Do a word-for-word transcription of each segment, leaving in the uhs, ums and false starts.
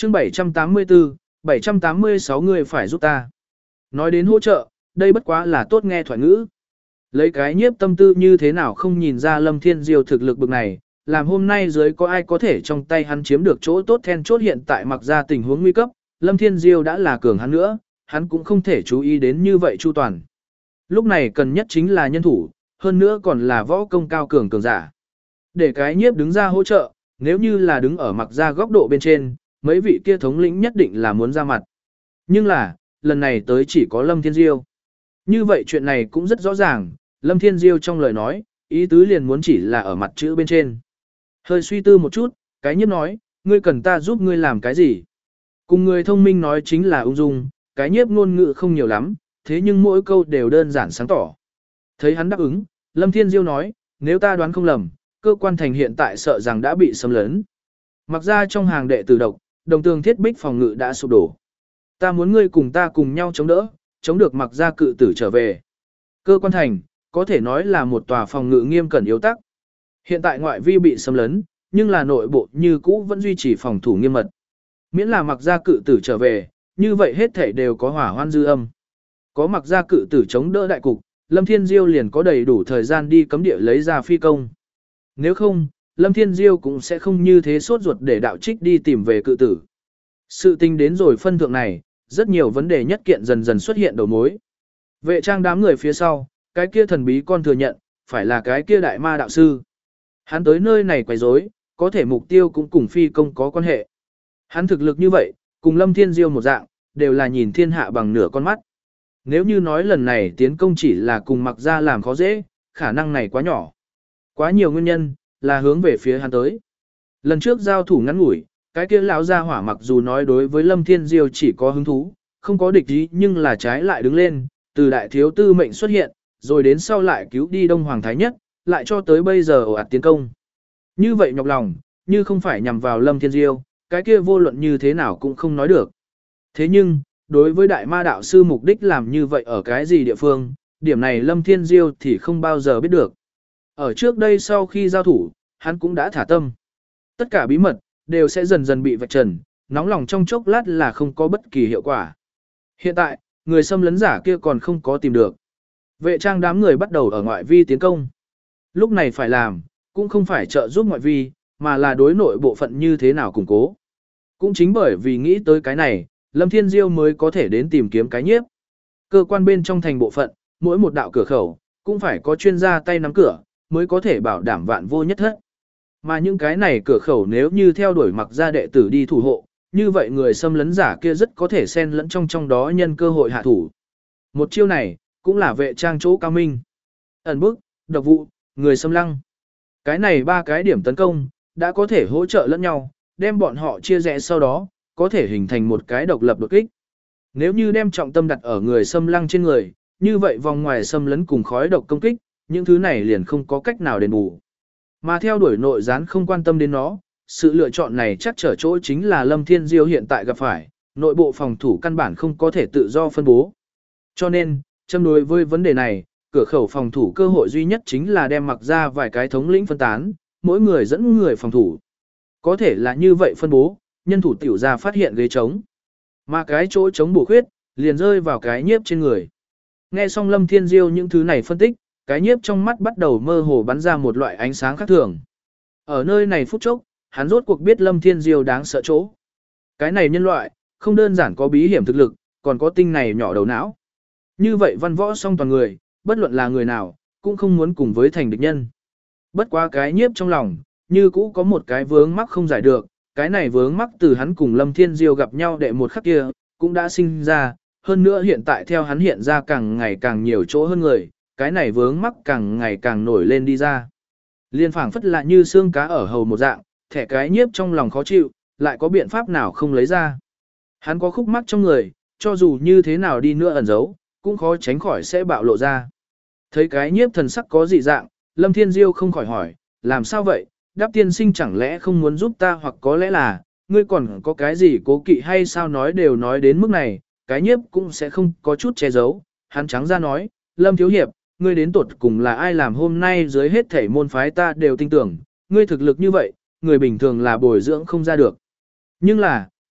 chương bảy trăm tám mươi tư, bảy trăm tám mươi sáu người phải giúp ta. Nói đến hỗ trợ, đây bất quá là tốt nghe thoại ngữ. Lấy cái nhiếp tâm tư như thế nào không nhìn ra Lâm Thiên Diêu thực lực bực này, làm hôm nay dưới có ai có thể trong tay hắn chiếm được chỗ tốt then chốt hiện tại mặc ra tình huống nguy cấp, Lâm Thiên Diêu đã là cường hắn nữa, hắn cũng không thể chú ý đến như vậy chu toàn. Lúc này cần nhất chính là nhân thủ, hơn nữa còn là võ công cao cường cường giả. Để cái nhiếp đứng ra hỗ trợ, nếu như là đứng ở mặc ra góc độ bên trên, mấy vị kia thống lĩnh nhất định là muốn ra mặt. Nhưng là, lần này tới chỉ có Lâm Thiên Diêu. Như vậy chuyện này cũng rất rõ ràng, Lâm Thiên Diêu trong lời nói, ý tứ liền muốn chỉ là ở mặt chữ bên trên. Hơi suy tư một chút, cái nhiếp nói, ngươi cần ta giúp ngươi làm cái gì? Cùng người thông minh nói chính là ung dung, cái nhiếp ngôn ngữ không nhiều lắm, thế nhưng mỗi câu đều đơn giản sáng tỏ. Thấy hắn đáp ứng, Lâm Thiên Diêu nói, nếu ta đoán không lầm, cơ quan thành hiện tại sợ rằng đã bị xâm lấn. Mặc ra trong hàng đệ tử độc, đồng tường thiết bích phòng ngự đã sụp đổ. Ta muốn ngươi cùng ta cùng nhau chống đỡ, chống được mặc ra cự tử trở về. Cơ quan thành, có thể nói là một tòa phòng ngự nghiêm cẩn yếu tắc. Hiện tại ngoại vi bị xâm lấn, nhưng là nội bộ như cũ vẫn duy trì phòng thủ nghiêm mật. Miễn là mặc ra cự tử trở về, như vậy hết thể đều có hỏa hoan dư âm. Có mặc ra cự tử chống đỡ đại cục, Lâm Thiên Diêu liền có đầy đủ thời gian đi cấm địa lấy ra phi công. Nếu không, Lâm Thiên Diêu cũng sẽ không như thế sốt ruột để đạo trích đi tìm về cự tử. Sự tình đến rồi phân thượng này, rất nhiều vấn đề nhất kiện dần dần xuất hiện đầu mối. Vệ trang đám người phía sau, cái kia thần bí con thừa nhận, phải là cái kia đại ma đạo sư. Hắn tới nơi này quấy rối, có thể mục tiêu cũng cùng phi công có quan hệ. Hắn thực lực như vậy, cùng Lâm Thiên Diêu một dạng, đều là nhìn thiên hạ bằng nửa con mắt. Nếu như nói lần này tiến công chỉ là cùng mặc ra làm khó dễ, khả năng này quá nhỏ. Quá nhiều nguyên nhân, là hướng về phía hắn tới. Lần trước giao thủ ngắn ngủi, cái kia lão gia hỏa mặc dù nói đối với Lâm Thiên Diêu chỉ có hứng thú, không có địch ý nhưng là trái lại đứng lên, từ đại thiếu tư mệnh xuất hiện, rồi đến sau lại cứu đi Đông Hoàng Thái Nhất, lại cho tới bây giờ ồ ạt tiến công. Như vậy nhọc lòng, như không phải nhằm vào Lâm Thiên Diêu, cái kia vô luận như thế nào cũng không nói được. Thế nhưng, đối với đại ma đạo sư mục đích làm như vậy ở cái gì địa phương, điểm này Lâm Thiên Diêu thì không bao giờ biết được. Ở trước đây sau khi giao thủ, hắn cũng đã thả tâm. Tất cả bí mật, đều sẽ dần dần bị vạch trần, nóng lòng trong chốc lát là không có bất kỳ hiệu quả. Hiện tại, người xâm lấn giả kia còn không có tìm được. Vệ trang đám người bắt đầu ở ngoại vi tiến công. Lúc này phải làm, cũng không phải trợ giúp ngoại vi, mà là đối nội bộ phận như thế nào củng cố. Cũng chính bởi vì nghĩ tới cái này, Lâm Thiên Diêu mới có thể đến tìm kiếm cái nhiếp. Cơ quan bên trong thành bộ phận, mỗi một đạo cửa khẩu, cũng phải có chuyên gia tay nắm cửa, mới có thể bảo đảm vạn vô nhất thất. Mà những cái này cửa khẩu nếu như theo đuổi mặc ra đệ tử đi thủ hộ, như vậy người xâm lấn giả kia rất có thể xen lẫn trong trong đó nhân cơ hội hạ thủ. Một chiêu này, cũng là vệ trang chỗ cao minh. Ẩn bức, độc vụ, người xâm lăng. Cái này ba cái điểm tấn công, đã có thể hỗ trợ lẫn nhau, đem bọn họ chia rẽ sau đó, có thể hình thành một cái độc lập đột kích. Nếu như đem trọng tâm đặt ở người xâm lăng trên người, như vậy vòng ngoài xâm lấn cùng khói độc công kích, những thứ này liền không có cách nào đền bù. Mà theo đuổi nội gián không quan tâm đến nó, sự lựa chọn này chắc trở chỗ chính là Lâm Thiên Diêu hiện tại gặp phải, nội bộ phòng thủ căn bản không có thể tự do phân bố. Cho nên, châm đối với vấn đề này, cửa khẩu phòng thủ cơ hội duy nhất chính là đem mặc ra vài cái thống lĩnh phân tán, mỗi người dẫn người phòng thủ. Có thể là như vậy phân bố, nhân thủ tiểu ra phát hiện ghế trống. Mà cái chỗ trống bổ khuyết, liền rơi vào cái nhiếp trên người. Nghe xong Lâm Thiên Diêu những thứ này phân tích, cái nhiếp trong mắt bắt đầu mơ hồ bắn ra một loại ánh sáng khác thường. Ở nơi này phút chốc, hắn rốt cuộc biết Lâm Thiên Diêu đáng sợ chỗ. Cái này nhân loại, không đơn giản có bí hiểm thực lực, còn có tinh này nhỏ đầu não. Như vậy văn võ song toàn người, bất luận là người nào, cũng không muốn cùng với thành địch nhân. Bất quá cái nhiếp trong lòng, như cũ có một cái vướng mắc không giải được, cái này vướng mắc từ hắn cùng Lâm Thiên Diêu gặp nhau đệ một khắc kia, cũng đã sinh ra, hơn nữa hiện tại theo hắn hiện ra càng ngày càng nhiều chỗ hơn người, cái này vướng mắc càng ngày càng nổi lên đi ra. Liên phảng phất là như xương cá ở hầu một dạng, thẻ cái nhiếp trong lòng khó chịu, lại có biện pháp nào không lấy ra. Hắn có khúc mắc trong người, cho dù như thế nào đi nữa ẩn giấu, cũng khó tránh khỏi sẽ bạo lộ ra. Thấy cái nhiếp thần sắc có dị dạng, Lâm Thiên Diêu không khỏi hỏi, làm sao vậy, Đáp tiên sinh chẳng lẽ không muốn giúp ta, hoặc có lẽ là, ngươi còn có cái gì cố kỵ hay sao? Nói đều nói đến mức này, cái nhiếp cũng sẽ không có chút che giấu, hắn trắng ra nói, Lâm thiếu hiệp, ngươi đến tuột cùng là ai làm hôm nay dưới hết thể môn phái ta đều tin tưởng, ngươi thực lực như vậy, người bình thường là bồi dưỡng không ra được. Nhưng là,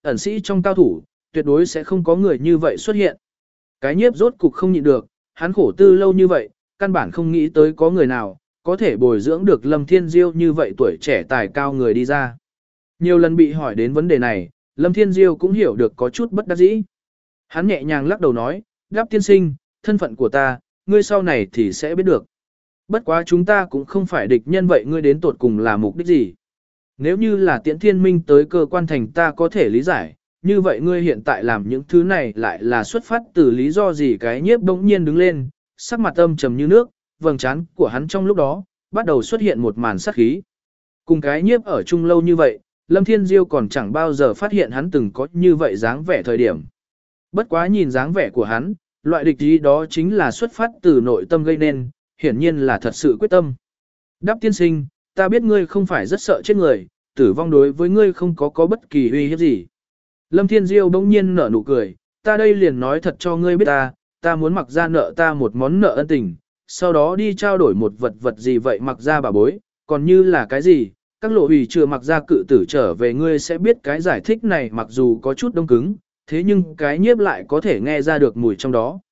ẩn sĩ trong cao thủ, tuyệt đối sẽ không có người như vậy xuất hiện. Cái nhiếp rốt cục không nhịn được, hắn khổ tư lâu như vậy, căn bản không nghĩ tới có người nào, có thể bồi dưỡng được Lâm Thiên Diêu như vậy tuổi trẻ tài cao người đi ra. Nhiều lần bị hỏi đến vấn đề này, Lâm Thiên Diêu cũng hiểu được có chút bất đắc dĩ. Hắn nhẹ nhàng lắc đầu nói, Đáp tiên sinh, thân phận của ta, ngươi sau này thì sẽ biết được. Bất quá chúng ta cũng không phải địch nhân vậy, ngươi đến tột cùng là mục đích gì. Nếu như là Tiễn Thiên Minh tới cơ quan thành ta có thể lý giải, như vậy ngươi hiện tại làm những thứ này lại là xuất phát từ lý do gì? Cái nhiếp bỗng nhiên đứng lên, sắc mặt âm trầm như nước, vầng trán của hắn trong lúc đó, bắt đầu xuất hiện một màn sát khí. Cùng cái nhiếp ở chung lâu như vậy, Lâm Thiên Diêu còn chẳng bao giờ phát hiện hắn từng có như vậy dáng vẻ thời điểm. Bất quá nhìn dáng vẻ của hắn, loại địch ý đó chính là xuất phát từ nội tâm gây nên, hiển nhiên là thật sự quyết tâm. Đáp tiên sinh, ta biết ngươi không phải rất sợ chết người, tử vong đối với ngươi không có có bất kỳ uy hiếp gì. Lâm Thiên Diêu bỗng nhiên nở nụ cười, ta đây liền nói thật cho ngươi biết ta, ta muốn mặc ra nợ ta một món nợ ân tình, sau đó đi trao đổi một vật vật gì vậy mặc ra bà bối, còn như là cái gì, các lộ hủy chưa mặc ra cự tử trở về ngươi sẽ biết cái giải thích này mặc dù có chút đông cứng, thế nhưng cái nhiếp lại có thể nghe ra được mùi trong đó,